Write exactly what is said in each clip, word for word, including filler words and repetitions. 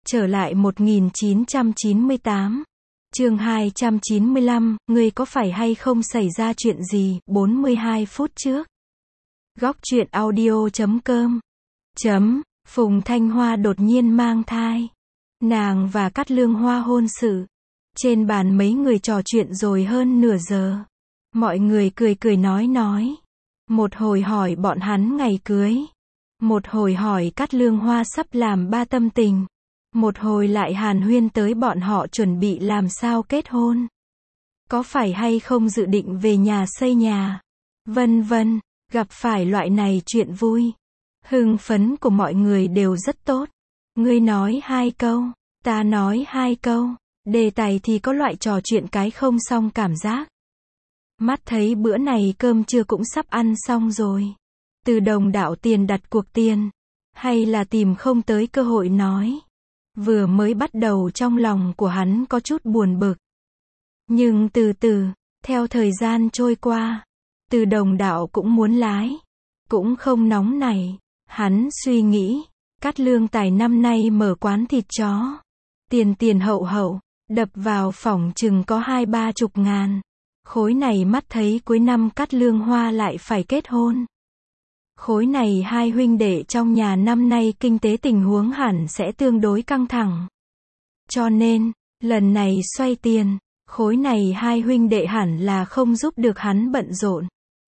Trở lại một nghìn chín trăm chín mươi tám. Chương hai trăm chín mươi lăm, ngươi có phải hay không xảy ra chuyện gì, bốn mươi hai phút trước. Góc truyện audio chấm com. Chấm, Phùng Thanh Hoa đột nhiên mang thai. Nàng và Cát Lương Hoa hôn sự. Trên bàn mấy người trò chuyện rồi hơn nửa giờ. Mọi người cười cười nói nói. Một hồi hỏi bọn hắn ngày cưới. Một hồi hỏi Cát Lương Hoa sắp làm ba tâm tình. Một hồi lại hàn huyên tới bọn họ chuẩn bị làm sao kết hôn. Có phải hay không dự định về nhà xây nhà. Vân vân, gặp phải loại này chuyện vui. Hưng phấn của mọi người đều rất tốt. Ngươi nói hai câu, ta nói hai câu. Đề tài thì có loại trò chuyện cái không xong cảm giác. Mắt thấy bữa này cơm trưa cũng sắp ăn xong rồi. Từ Đồng đạo tiền đặt cuộc tiền. Hay là tìm không tới cơ hội nói. Vừa mới bắt đầu trong lòng của hắn có chút buồn bực. Nhưng từ từ, theo thời gian trôi qua, Từ Đồng đạo cũng muốn lái. Cũng không nóng nảy. Hắn suy nghĩ, Cát Lương Tài năm nay mở quán thịt chó. Tiền tiền hậu hậu, đập vào phỏng chừng có hai ba chục ngàn. Khối này mắt thấy cuối năm Cát Lương Hoa lại phải kết hôn. Khối này hai huynh đệ trong nhà năm nay kinh tế tình huống hẳn sẽ tương đối căng thẳng. Cho nên, lần này xoay tiền, khối này hai huynh đệ hẳn là không giúp được hắn bận rộn.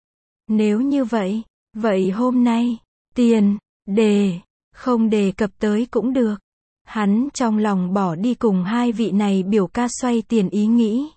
Nếu như vậy, vậy hôm nay, tiền, đề, không đề cập tới cũng được. Hắn trong lòng bỏ đi cùng hai vị này biểu ca xoay tiền ý nghĩ.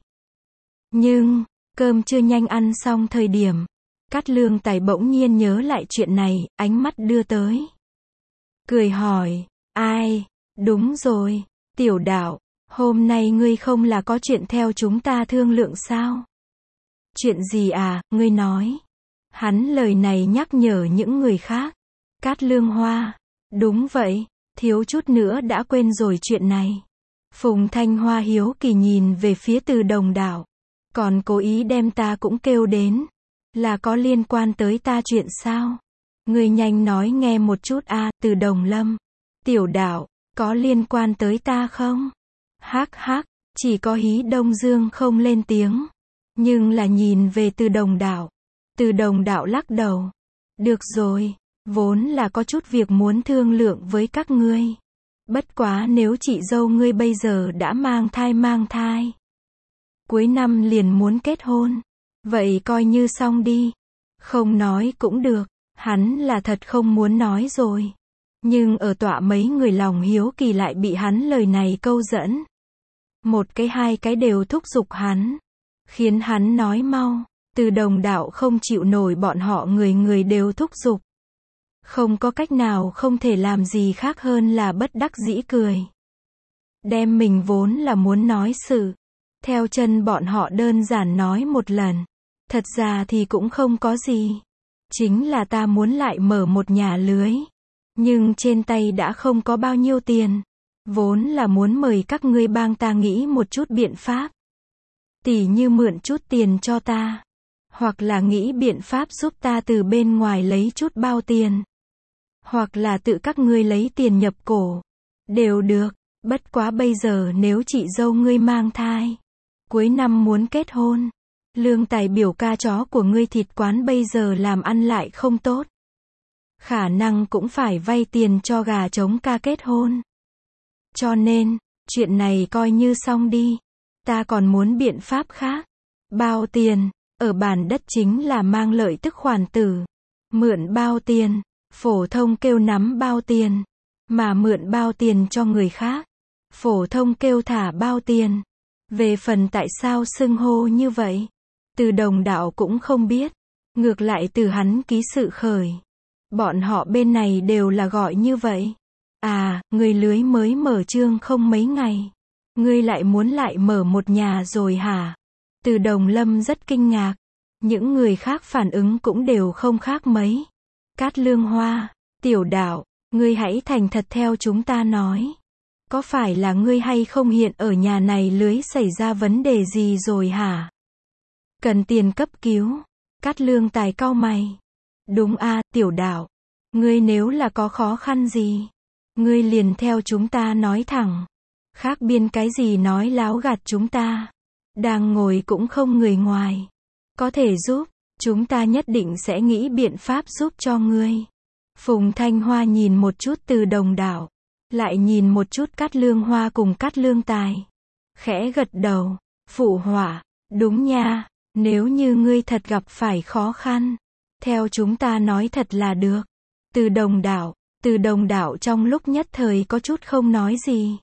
Nhưng, cơm chưa nhanh ăn xong thời điểm, Cát Lương Tài bỗng nhiên nhớ lại chuyện này, ánh mắt đưa tới. Cười hỏi, ai, đúng rồi, Tiểu Đạo, hôm nay ngươi không là có chuyện theo chúng ta thương lượng sao? Chuyện gì à, ngươi nói. Hắn lời này nhắc nhở những người khác. Cát Lương Hoa, đúng vậy, thiếu chút nữa đã quên rồi chuyện này. Phùng Thanh Hoa hiếu kỳ nhìn về phía Từ Đồng đạo. Còn cố ý đem ta cũng kêu đến. Là có liên quan tới ta chuyện sao? Ngươi nhanh nói nghe một chút a. À, Từ Đồng Lâm. Tiểu Đạo, có liên quan tới ta không? Hắc hắc, chỉ có Hí Đông Dương không lên tiếng. Nhưng là nhìn về Từ Đồng đạo. Từ Đồng đạo lắc đầu. Được rồi, vốn là có chút việc muốn thương lượng với các ngươi. Bất quá nếu chị dâu ngươi bây giờ đã mang thai mang thai. Cuối năm liền muốn kết hôn. Vậy coi như xong đi. Không nói cũng được. Hắn là thật không muốn nói rồi. Nhưng ở tọa mấy người lòng hiếu kỳ lại bị hắn lời này câu dẫn. Một cái hai cái đều thúc giục hắn. Khiến hắn nói mau. Từ Đồng đạo không chịu nổi bọn họ người người đều thúc giục. Không có cách nào không thể làm gì khác hơn là bất đắc dĩ cười. Đem mình vốn là muốn nói sự. Theo chân bọn họ đơn giản nói một lần. Thật ra thì cũng không có gì. Chính là ta muốn lại mở một nhà lưới. Nhưng trên tay đã không có bao nhiêu tiền. Vốn là muốn mời các ngươi bang ta nghĩ một chút biện pháp. Tỉ như mượn chút tiền cho ta. Hoặc là nghĩ biện pháp giúp ta từ bên ngoài lấy chút bao tiền. Hoặc là tự các ngươi lấy tiền nhập cổ. Đều được. Bất quá bây giờ nếu chị dâu ngươi mang thai. Cuối năm muốn kết hôn. Lương Tài biểu ca chó của ngươi thịt quán bây giờ làm ăn lại không tốt. Khả năng cũng phải vay tiền cho gà trống ca kết hôn. Cho nên, chuyện này coi như xong đi. Ta còn muốn biện pháp khác. Bao tiền, ở bản đất chính là mang lợi tức khoản tử. Mượn bao tiền, phổ thông kêu nắm bao tiền. Mà mượn bao tiền cho người khác. Phổ thông kêu thả bao tiền. Về phần tại sao xưng hô như vậy? Từ Đồng đạo cũng không biết. Ngược lại từ hắn ký sự khởi. Bọn họ bên này đều là gọi như vậy. À, người lưới mới mở trương không mấy ngày. Ngươi lại muốn lại mở một nhà rồi hả? Từ Đồng Lâm rất kinh ngạc. Những người khác phản ứng cũng đều không khác mấy. Cát Lương Hoa, Tiểu Đạo, ngươi hãy thành thật theo chúng ta nói. Có phải là ngươi hay không hiện ở nhà này lưới xảy ra vấn đề gì rồi hả? Cần tiền cấp cứu. Cát Lương Tài cau mày. Đúng a, Tiểu Đạo. Ngươi nếu là có khó khăn gì, Ngươi liền theo chúng ta nói thẳng. Khác biên cái gì nói láo gạt chúng ta. Đang ngồi cũng không người ngoài. Có thể giúp, chúng ta nhất định sẽ nghĩ biện pháp giúp cho ngươi. Phùng Thanh Hoa nhìn một chút Từ Đồng Đạo. Lại nhìn một chút Cát Lương Hoa cùng Cát Lương Tài. Khẽ gật đầu. Phụ họa. Đúng nha. Nếu như ngươi thật gặp phải khó khăn. Theo chúng ta nói thật là được. Từ Đồng Đạo. Từ Đồng Đạo trong lúc nhất thời có chút không nói gì.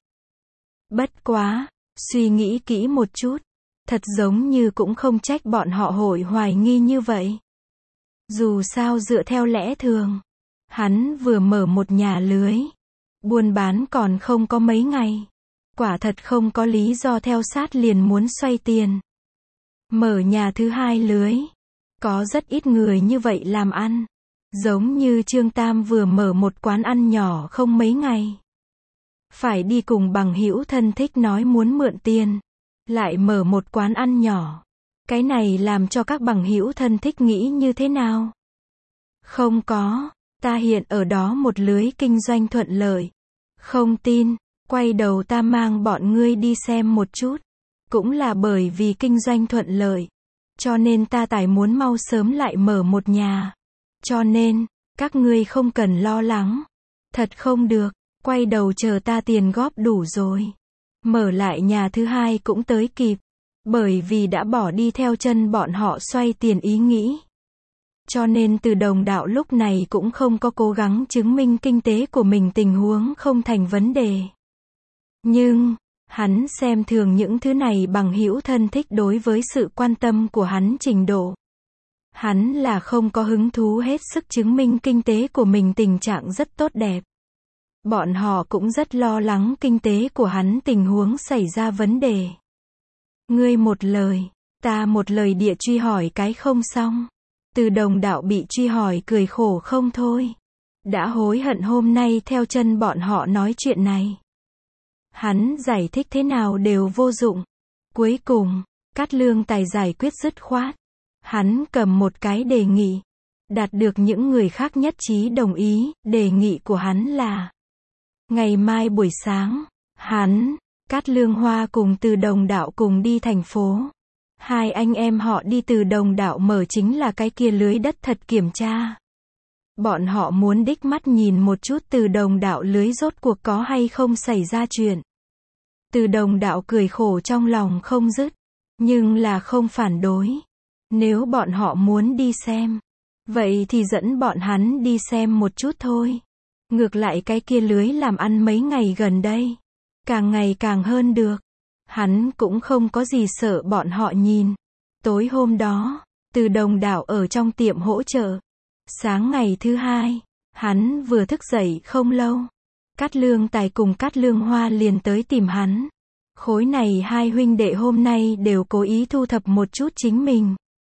Bất quá. Suy nghĩ kỹ một chút. Thật giống như cũng không trách bọn họ hội hoài nghi như vậy. Dù sao dựa theo lẽ thường. Hắn vừa mở một nhà lưới. Buôn bán còn không có mấy ngày. Quả thật không có lý do theo sát liền muốn xoay tiền. Mở nhà thứ hai lưới. Có rất ít người như vậy làm ăn. Giống như Trương Tam vừa mở một quán ăn nhỏ không mấy ngày. Phải đi cùng bằng hữu thân thích nói muốn mượn tiền. Lại mở một quán ăn nhỏ. Cái này làm cho các bằng hữu thân thích nghĩ như thế nào? Không có. Ta hiện ở đó một lưới kinh doanh thuận lợi. Không tin. Quay đầu ta mang bọn ngươi đi xem một chút. Cũng là bởi vì kinh doanh thuận lợi. Cho nên ta tài muốn mau sớm lại mở một nhà. Cho nên, các ngươi không cần lo lắng. Thật không được. Quay đầu chờ ta tiền góp đủ rồi. Mở lại nhà thứ hai cũng tới kịp. Bởi vì đã bỏ đi theo chân bọn họ xoay tiền ý nghĩ. Cho nên Từ Đồng Đạo lúc này cũng không có cố gắng chứng minh kinh tế của mình tình huống không thành vấn đề. Nhưng, hắn xem thường những thứ này bằng hữu thân thích đối với sự quan tâm của hắn trình độ. Hắn là không có hứng thú hết sức chứng minh kinh tế của mình tình trạng rất tốt đẹp. Bọn họ cũng rất lo lắng kinh tế của hắn tình huống xảy ra vấn đề. Ngươi một lời, ta một lời địa truy hỏi cái không xong. Từ Đồng Đạo bị truy hỏi cười khổ không thôi. Đã hối hận hôm nay theo chân bọn họ nói chuyện này. Hắn giải thích thế nào đều vô dụng. Cuối cùng, Cát Lương Tài giải quyết dứt khoát. Hắn cầm một cái đề nghị. Đạt được những người khác nhất trí đồng ý, đề nghị của hắn là ngày mai buổi sáng, hắn, Cát Lương Hoa cùng Từ Đồng Đạo cùng đi thành phố. Hai anh em họ đi Từ Đồng Đạo mở chính là cái kia lưới đất thật kiểm tra. Bọn họ muốn đích mắt nhìn một chút Từ Đồng Đạo lưới rốt cuộc có hay không xảy ra chuyện. Từ Đồng Đạo cười khổ trong lòng không dứt, nhưng là không phản đối. Nếu bọn họ muốn đi xem, vậy thì dẫn bọn hắn đi xem một chút thôi. Ngược lại cái kia lưới làm ăn mấy ngày gần đây, càng ngày càng hơn được. Hắn cũng không có gì sợ bọn họ nhìn. Tối hôm đó, Từ Đồng Đạo ở trong tiệm hỗ trợ. Sáng ngày thứ hai, hắn vừa thức dậy không lâu. Cát Lương Tài cùng Cát Lương Hoa liền tới tìm hắn. Khối này hai huynh đệ hôm nay đều cố ý thu thập một chút chính mình.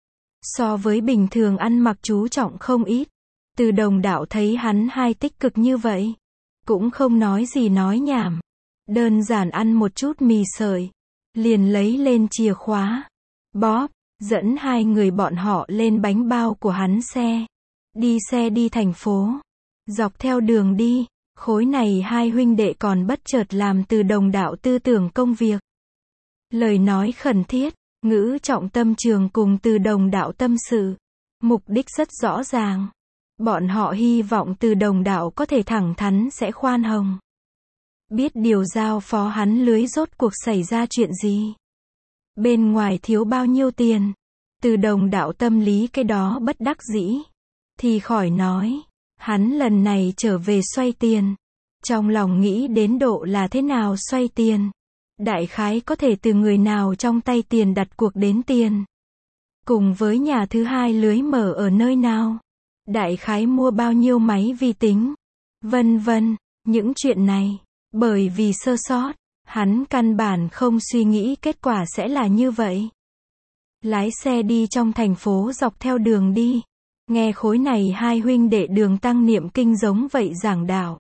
So với bình thường ăn mặc chú trọng không ít. Từ Đồng Đạo thấy hắn hai tích cực như vậy. Cũng không nói gì nói nhảm. Đơn giản ăn một chút mì sợi. Liền lấy lên chìa khóa. Bóp, dẫn hai người bọn họ lên bánh bao của hắn xe. Đi xe đi thành phố. Dọc theo đường đi, khối này hai huynh đệ còn bất chợt làm Từ Đồng Đạo tư tưởng công việc. Lời nói khẩn thiết, ngữ trọng tâm trường cùng Từ Đồng Đạo tâm sự. Mục đích rất rõ ràng. Bọn họ hy vọng Từ Đồng Đạo có thể thẳng thắn sẽ khoan hồng. Biết điều giao phó hắn lưới rốt cuộc xảy ra chuyện gì. Bên ngoài thiếu bao nhiêu tiền. Từ Đồng Đạo tâm lý cái đó bất đắc dĩ. Thì khỏi nói. Hắn lần này trở về xoay tiền. Trong lòng nghĩ đến độ là thế nào xoay tiền. Đại khái có thể từ người nào trong tay tiền đặt cuộc đến tiền. Cùng với nhà thứ hai lưới mở ở nơi nào. Đại khái mua bao nhiêu máy vi tính. Vân vân, những chuyện này. Bởi vì sơ sót, hắn căn bản không suy nghĩ kết quả sẽ là như vậy. Lái xe đi trong thành phố dọc theo đường đi. Nghe khối này hai huynh đệ Đường Tăng niệm kinh giống vậy giảng đạo.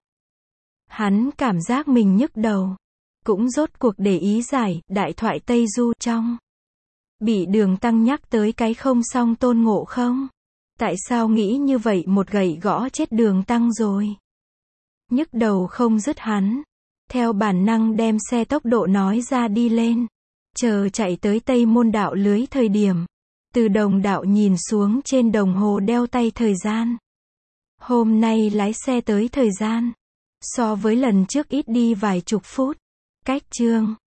Hắn cảm giác mình nhức đầu. Cũng rốt cuộc để ý giải đại thoại Tây Du trong. Bị Đường Tăng nhắc tới cái không xong Tôn Ngộ Không. Tại sao nghĩ như vậy một gậy gõ chết Đường Tăng rồi. Nhức đầu không dứt hắn. Theo bản năng đem xe tốc độ nói ra đi lên. Chờ chạy tới Tây Môn Đạo Lưới thời điểm. Từ Đồng đạo nhìn xuống trên đồng hồ đeo tay thời gian. Hôm nay lái xe tới thời gian. So với lần trước ít đi vài chục phút. Cách chương